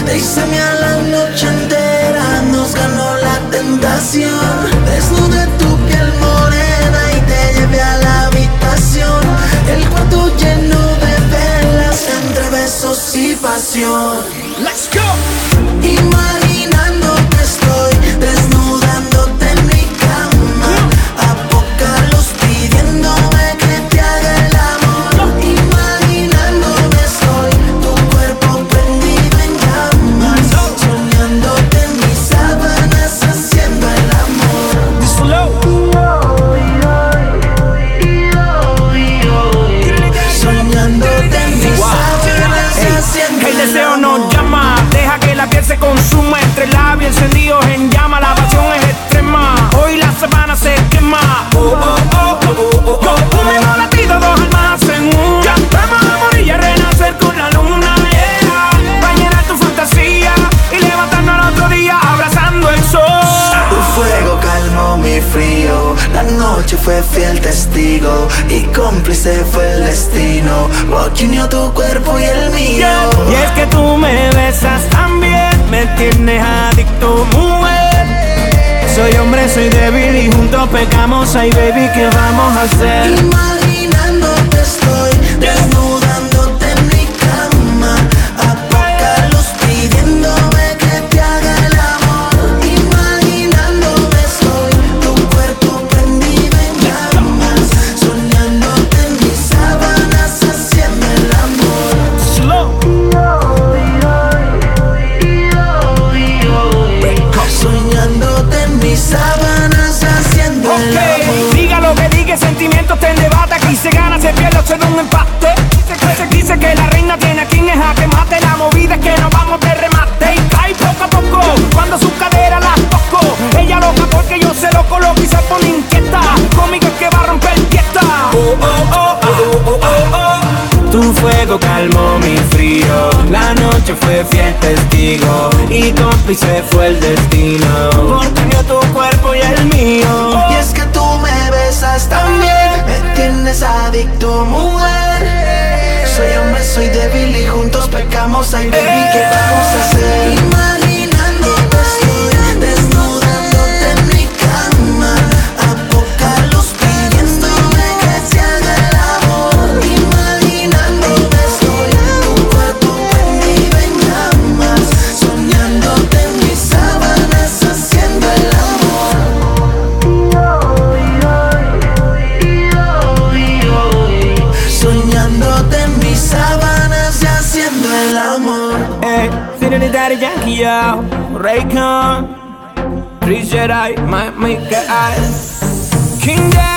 Díseme a la noche entera, nos ganó la tentación. Desnude tu piel morena y te llevé a la habitación. El cuarto lleno de velas, entre besos y pasión. Let's go. Imaginando que estoy desnudándote en mi cama, a poca luz pidiéndome que te haga el amor. Imaginándome estoy, tu cuerpo prendido en llamas, soñándote en mis sábanas, haciendo el amor. Soñándote en mis sábanas, haciendo El el deseo amor. nos llama, deja que la piel se consuma. Entre labios encendidos en llama, la pasión es extrema. Hoy la sabana se quema. Con un mismo latido, dos almas en una. Vamos a morir y a renacer con la luna, yeah. Pa' llenar tu fantasía y levantarnos al otro día abrazando el sol. Tu fuego calmó mi frío, la noche fue fiel testigo y cómplice fue el destino, que unió tu cuerpo y el mío. Y es que tú me besas también, me tienes adicto, mujer. Soy hombre, soy débil y juntos pecamos. Ay, baby, ¿qué vamos a hacer? Imaginándote estoy, desnudándote en mi cama, a poca luz pidiéndome que te haga el amor. Imaginándome estoy, tu cuerpo prendido en llamas, soñándote en mis sábanas, haciendo el amor. Slow. Soñándote en mis sábanas, haciendo el amor. Ok, diga lo que diga, sentimientos te debate. Aquí se gana, se pierde o se da un empate. Dice que la reina tiene a quien es jaque mate. La movida es que nos vamos de remate. Y cae poco a poco, cuando su cadera la toco. Ella loca porque yo se lo coloco y se pone inquieta. Conmigo es que va a romper fiesta. Tu fuego calmó mi frío, la noche fue fiel testigo y cómplice fue el destino, porque unió tu cuerpo y el mío. Y es que tú me besas también, me tienes adicto, mujer. Soy hombre, soy débil y juntos pecamos. Ay, baby, ¿qué vamos a hacer? Imaginándote estoy, desnudándote en mi cama, a poca luz pidiéndome que te haga el amor. Imaginándome estoy, tu cuerpo prendido en llamas, soñándote en mis sábanas, haciendo el amor. Soñándote en mis sábanas y haciendo el amor. Hey, feeling the daddy Yankee, yo. Raycon, Chris Jedi, my King Daddy.